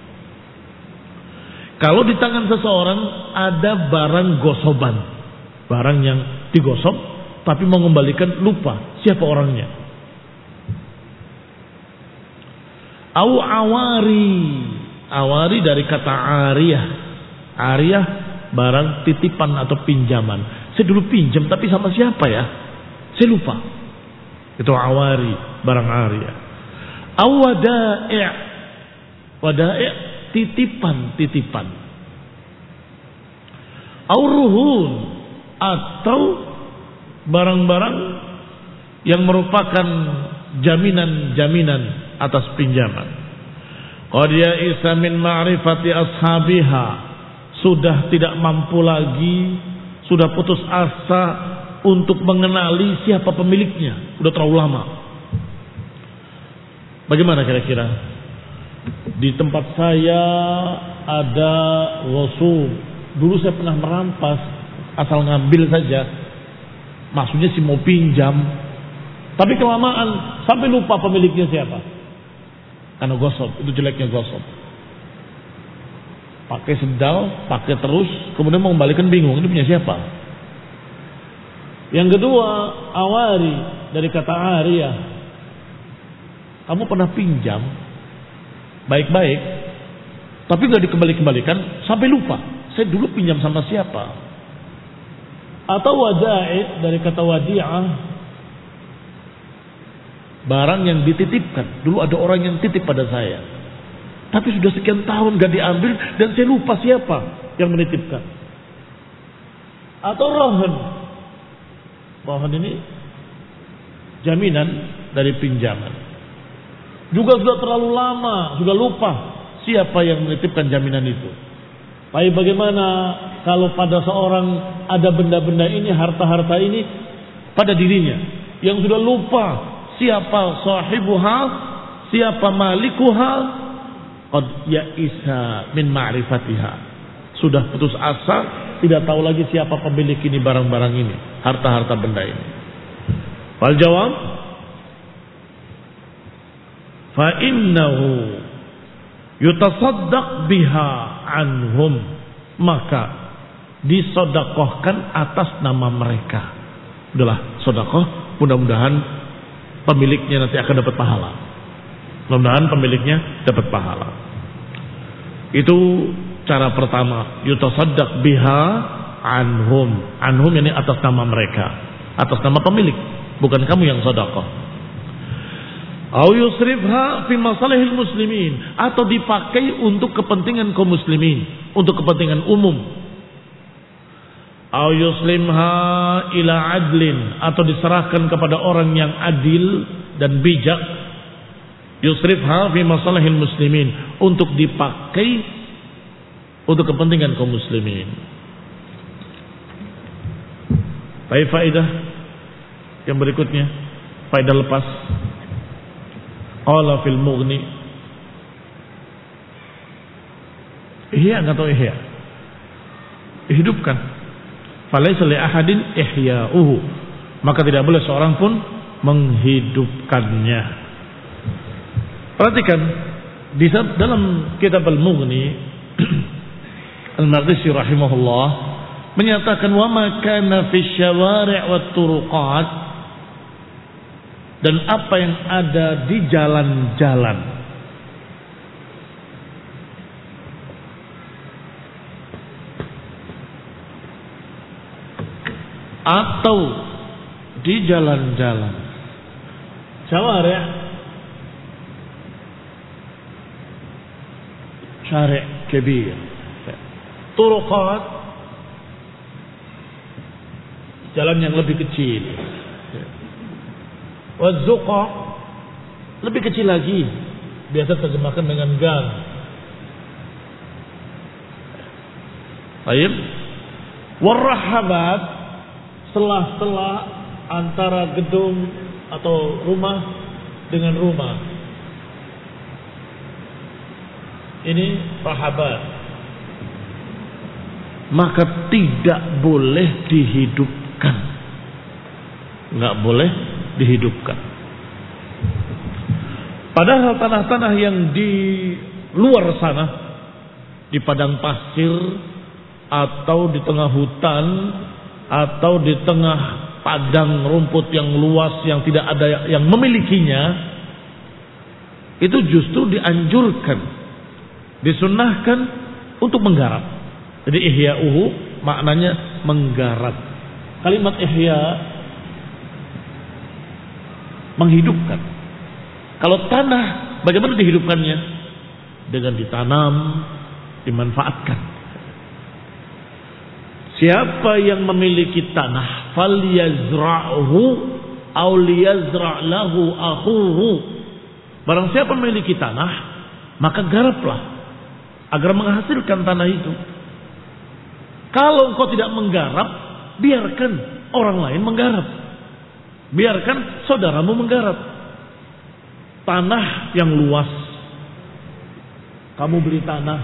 Kalau di tangan seseorang ada barang gosoban, barang yang digosok tapi mengembalikan lupa siapa orangnya. Au awari, awari dari kata ariyah. Ariyah barang titipan atau pinjaman. Saya dulu pinjam tapi sama siapa ya? Saya lupa. Itu awari, barang ariyah. Au wada'i', wada'i' titipan. Au ruhun, atau barang-barang yang merupakan jaminan atas pinjaman. Qad ya'isa min ma'rifati ashabiha, sudah tidak mampu lagi, sudah putus asa untuk mengenali siapa pemiliknya, sudah terlalu lama. Bagaimana kira-kira? Di tempat saya ada ghusub. Dulu saya pernah merampas, asal ngambil saja. Maksudnya sih mau pinjam, tapi kelamaan sampai lupa pemiliknya siapa. Karena gosok, itu jeleknya gosok. Pakai sendal, pakai terus, kemudian mau kembalikan bingung, ini punya siapa? Yang kedua, awari dari kata ariyah. Kamu pernah pinjam baik-baik, tapi nggak dikembalikan sampai lupa. Saya dulu pinjam sama siapa? Atau wada'i dari kata wadi'ah, barang yang dititipkan. Dulu ada orang yang titip pada saya, tapi sudah sekian tahun gak diambil dan saya lupa siapa yang menitipkan. Atau rohan. Rohan ini jaminan dari pinjaman. Juga sudah terlalu lama, sudah lupa siapa yang menitipkan jaminan itu. Tapi bagaimana kalau pada seorang ada benda-benda ini, harta-harta ini pada dirinya yang sudah lupa siapa sahibuha, siapa malikuha, qad ya'isa min ma'rifatiha. Sudah putus asa, tidak tahu lagi siapa pemilik ini barang-barang ini, harta-harta benda ini. Wal jawab, fa innahu yutasaddaq biha anhum, maka disodakohkan atas nama mereka. Udahlah, sodakoh, mudah-mudahan pemiliknya nanti akan dapat pahala. Mudah-mudahan pemiliknya dapat pahala. Itu cara pertama, yutasaddaq biha anhum. Anhum ini atas nama mereka, atas nama pemilik, bukan kamu yang sodakoh. Au yusrifha fi masalihil muslimin, atau dipakai untuk kepentingan kaum muslimin, untuk kepentingan umum. Au yuslimha ila adlin, atau diserahkan kepada orang yang adil dan bijak. Yusrifha fi masalihil muslimin, untuk dipakai untuk kepentingan kaum muslimin. Baik, faedah yang berikutnya, faedah lepas. Qala fil Mughni, ihya atau ihya, hidupkan. Falaysa li ahadin ihya'uhu, maka tidak boleh seorang pun menghidupkannya. Perhatikan di dalam kitab Al-Mughni, Al-Maqdisi rahimahullah menyatakan wa ma kana fi syawari' wat turuqat, dan apa yang ada di jalan-jalan. Atau di jalan-jalan. Syawari', syari' kabir. Turuqat, jalan yang lebih kecil. Wazuqa, lebih kecil lagi, biasa terjemahkan dengan gang. Baik. Warrahabat, selah-selah antara gedung atau rumah dengan rumah. Ini rahabat. Maka tidak boleh dihidupkan. Enggak boleh dihidupkan. Padahal tanah-tanah yang di luar sana, di padang pasir atau di tengah hutan atau di tengah padang rumput yang luas yang tidak ada yang memilikinya, itu justru dianjurkan, disunnahkan untuk menggarap. Jadi ihya'uhu maknanya menggarap. Kalimat ihya menghidupkan. Kalau tanah, bagaimana dihidupkannya? Dengan ditanam, dimanfaatkan. Siapa yang memiliki tanah, falyazra'hu aw liyazra' lahu akhuhu. Barang siapa memiliki tanah, maka garaplah agar menghasilkan tanah itu. Kalau engkau tidak menggarap, biarkan orang lain menggarap. Biarkan saudaramu menggarap. Tanah yang luas, kamu beli tanah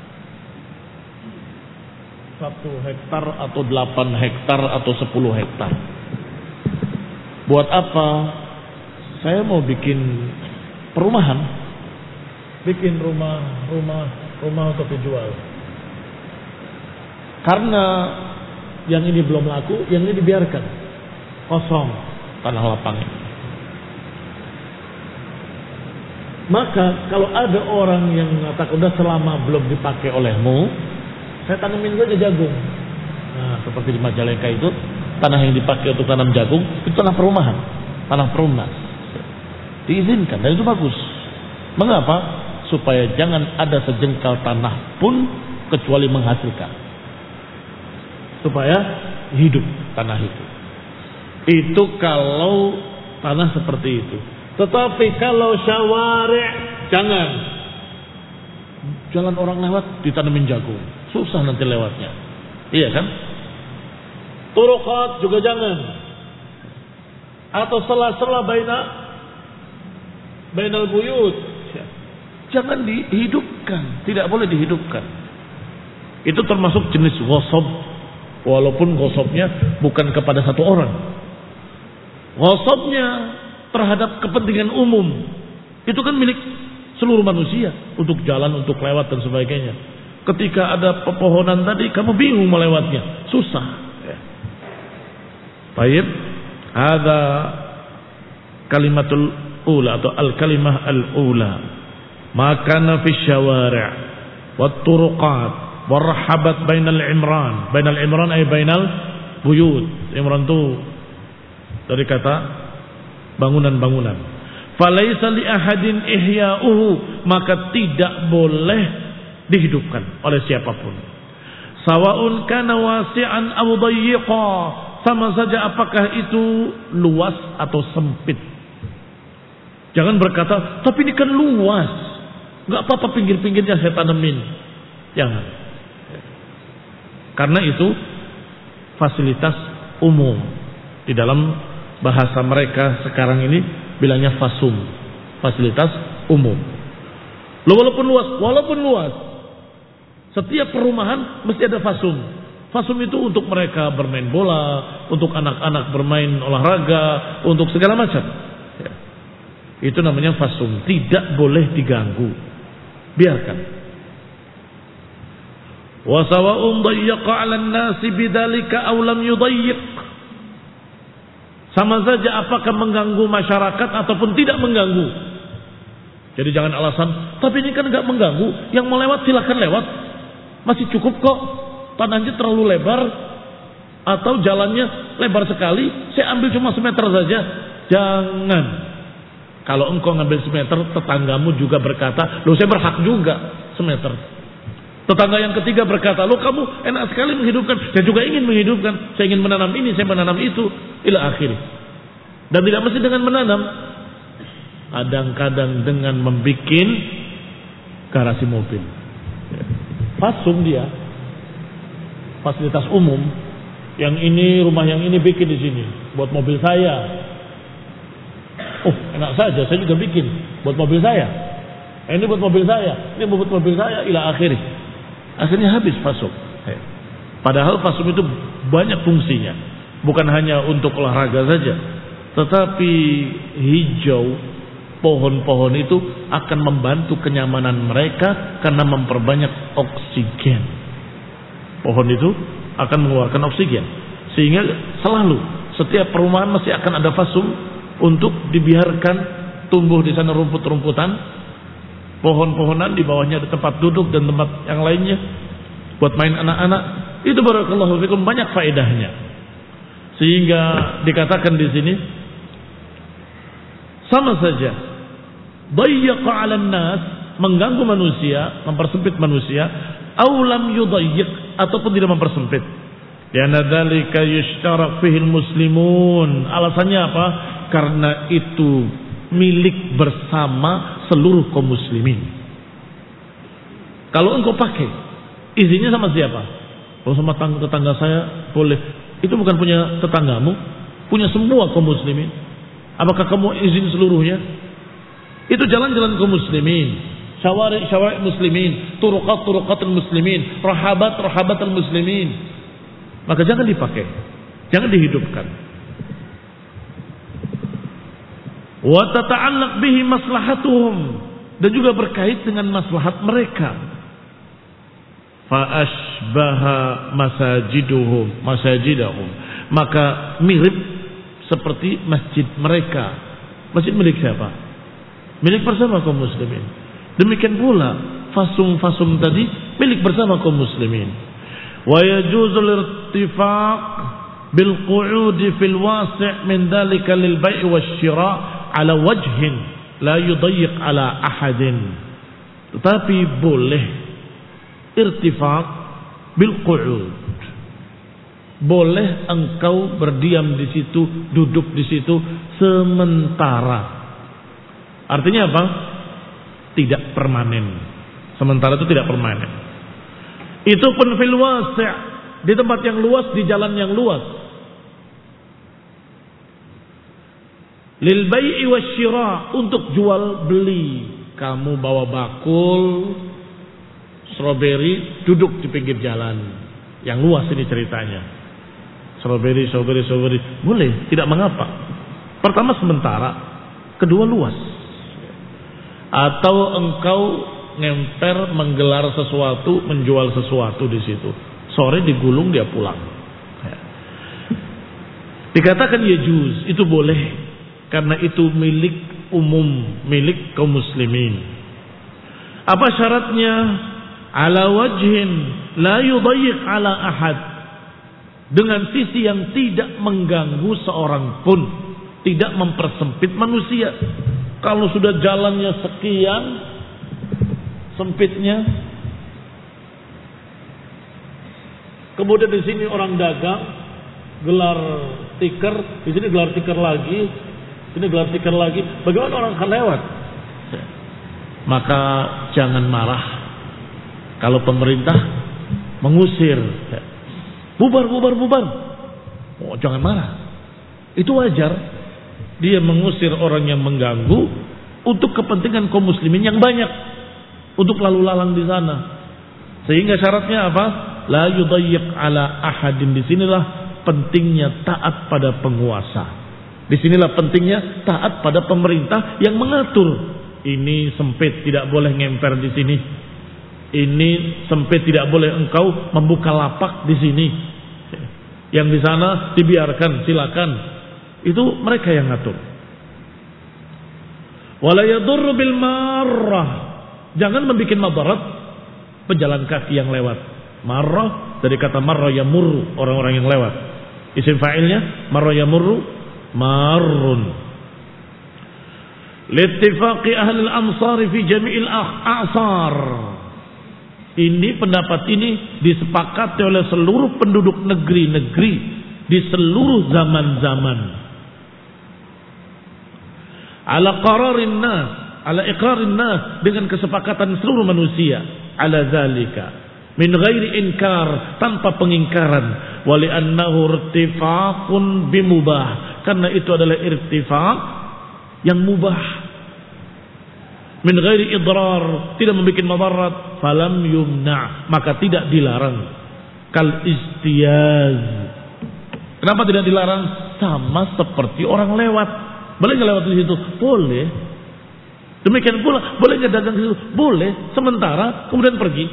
1 hektar atau 8 hektar atau 10 hektar. Buat apa? Saya mau bikin perumahan, bikin rumah untuk dijual. Karena yang ini belum laku, yang ini dibiarkan kosong tanah lapangnya. Maka kalau ada orang yang mengatakan udah selama belum dipakai olehmu, saya tanamin saja jagung. Nah, seperti di Majalengka itu, tanah yang dipakai untuk tanam jagung itu tanah perumahan, tanah perumahan. Diizinkan dan itu bagus. Mengapa? Supaya jangan ada sejengkal tanah pun kecuali menghasilkan. Supaya hidup tanah itu. Itu kalau tanah seperti itu. Tetapi kalau syawari', jangan. Jalan orang lewat ditanamin jagung. susah nanti lewatnya. Iya kan? Turuqat juga jangan. Atau sela-sela bainal buyut. Jangan dihidupkan, tidak boleh dihidupkan. Itu termasuk jenis ghasab, walaupun ghasabnya bukan kepada satu orang. Ghasabnya terhadap kepentingan umum. Itu kan milik seluruh manusia, untuk jalan, untuk lewat dan sebagainya. Ketika ada pepohonan tadi, kamu bingung melewatnya, susah. Baik, ada kalimatul ula atau al-kalimah al-ula. Maka fi syawari' wat turuqat warhabat bainal imran ay bainal buyut. Imran itu dari kata bangunan-bangunan. Falaisa li ahadin ihya'uhu, maka tidak boleh dihidupkan oleh siapapun. Sawa'un kana wasi'an aw dayyiqa, sama saja apakah itu luas atau sempit. Jangan berkata, tapi ini kan luas, nggak apa-apa pinggir-pinggirnya saya tanemin. Jangan. Karena itu fasilitas umum. Di dalam bahasa mereka sekarang ini bilangnya fasum, fasilitas umum. Walaupun luas, setiap perumahan mesti ada fasum. Fasum itu untuk mereka bermain bola, untuk anak-anak bermain olahraga, untuk segala macam. Itu namanya fasum, tidak boleh diganggu. Biarkan. Wa sawa'un dayyaqa 'alan nasi bidzalika aw lam yudayyiq. Sama saja apakah mengganggu masyarakat ataupun tidak mengganggu. Jadi jangan alasan, tapi ini kan enggak mengganggu, yang mau lewat silakan lewat. Masih cukup kok. Tanahnya terlalu lebar atau jalannya lebar sekali, saya ambil cuma semeter saja. Jangan. Kalau engkau ngambil semeter, tetanggamu juga berkata, loh saya berhak juga semeter. Tetangga yang ketiga berkata, loh kamu enak sekali menghidupkan, saya juga ingin menghidupkan, saya ingin menanam ini, saya menanam itu, ila akhir. Dan tidak mesti dengan menanam, kadang-kadang dengan membikin garasi mobil. Fasum dia, fasilitas umum. Yang ini, rumah yang ini bikin di sini, buat mobil saya. Oh, enak saja, saya juga bikin buat mobil saya. Ini buat mobil saya, ini buat mobil saya, ila akhirnya. Akhirnya habis fasum. Padahal fasum itu banyak fungsinya, bukan hanya untuk olahraga saja, tetapi hijau, pohon-pohon itu akan membantu kenyamanan mereka karena memperbanyak oksigen. Pohon itu akan mengeluarkan oksigen, sehingga selalu setiap perumahan masih akan ada fasum untuk dibiarkan tumbuh di sana rumput-rumputan, pohon-pohonan, di bawahnya ada tempat duduk dan tempat yang lainnya buat main anak-anak. Itu barakallahu fikum banyak faedahnya. Sehingga dikatakan di sini sama saja dayyaqa 'alan nas, mengganggu manusia, mempersempit manusia, aw lam yudayyiq, ataupun tidak mempersempit. Lianna dzalika yushtarak fihi muslimun. Alasannya apa? Karena itu milik bersama seluruh kaum muslimin. Kalau engkau pakai, izinnya sama siapa? Kalau sama tetangga saya boleh. Itu bukan punya tetanggamu, punya semua kaum muslimin. Apakah kamu izin seluruhnya? Itu jalan-jalan kaum muslimin, syawari' muslimin, turuqat muslimin, rahabat muslimin. Maka jangan dipakai, jangan dihidupkan. Wa tata'allaq bihi maslahatuhum, dan juga berkait dengan maslahat mereka. Fa asbaha masajidahum, maka mirip seperti masjid mereka. Masjid milik siapa? Milik bersama kaum muslimin. Demikian pula fasum-fasum tadi milik bersama kaum muslimin. Wa yajuzul irtifaq bil qu'ud fil wasi' min dhalika lil bai' wasyira' ala wajhin la yudayyiq ala ahadin. Tetapi boleh irtifaq bil qu'ud. Boleh engkau berdiam di situ, duduk di situ sementara. Artinya apa? Tidak permanen. Sementara itu tidak permanen. Itu pun fil wasi', di tempat yang luas, di jalan yang luas. Lil bai'i wasyira, untuk jual beli. Kamu bawa bakul stroberi, duduk di pinggir jalan. Yang luas ini ceritanya. Stroberi. Boleh, tidak mengapa. Pertama sementara, kedua luas. Atau engkau ngemper, menggelar sesuatu, menjual sesuatu di situ. Sore digulung, dia pulang. Dikatakan yajuz, itu boleh. Karena itu milik umum, milik kaum muslimin. Apa syaratnya? Ala wajhin la yudayyiq ala ahad, dengan sisi yang tidak mengganggu seorang pun, tidak mempersempit manusia. Kalau sudah jalannya sekian sempitnya, kemudian di sini orang dagang gelar tikar, di sini gelar tikar lagi, sini gelar tikar lagi, bagaimana orang akan lewat? Maka jangan marah kalau pemerintah mengusir, bubar. Oh, jangan marah. Itu wajar. Dia mengusir orang yang mengganggu untuk kepentingan kaum muslimin yang banyak, untuk lalu lalang di sana. Sehingga syaratnya apa? La yudayyiq ala ahadin. Disinilah pentingnya taat pada penguasa. Disinilah pentingnya taat pada pemerintah yang mengatur. Ini sempit, tidak boleh ngemper di sini. Ini sempit, tidak boleh engkau membuka lapak di sini. Yang di sana dibiarkan, silakan. Itu mereka yang ngatur. Wala yadurru bil marrah. Jangan membuat madarat pejalan kaki yang lewat. Marrah dari kata marrah yamurru, orang-orang yang lewat. Isim fa'ilnya marrah yamurru, marrun. Littifaqi ahli al-amsar fi jami'il a'sar. Ini pendapat ini disepakati oleh seluruh penduduk negeri-negeri di seluruh zaman-zaman. Ala qararin nas, ala iqrarin nas, dengan kesepakatan seluruh manusia. Ala zalika min ghairi inkar, tanpa pengingkaran. Wali annahu irtifaqun bimubah, karena itu adalah irtifaq yang mubah. Min ghairi idrar, tidak membuat madarat. Falam yumna', maka tidak dilarang. Kal istiyaz, kenapa tidak dilarang? Sama seperti orang lewat. Boleh nggak lewat di situ? Boleh. Demikian pula boleh nggak dagang di situ? Boleh. Sementara kemudian pergi.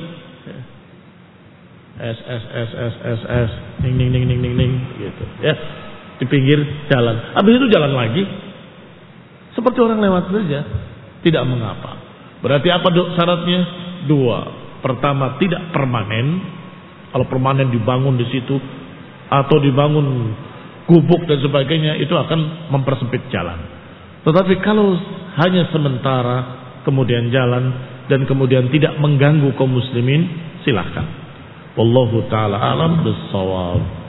S ning gitu ya, di pinggir jalan. Habis itu jalan lagi seperti orang lewat saja, tidak mengapa. Berarti apa syaratnya? Dua. Pertama, tidak permanen. Kalau permanen dibangun di situ atau dibangun gubuk dan sebagainya, itu akan mempersempit jalan. Tetapi kalau hanya sementara kemudian jalan dan kemudian tidak mengganggu kaum muslimin, silahkan. Wallahu ta'ala alam bis-shawab.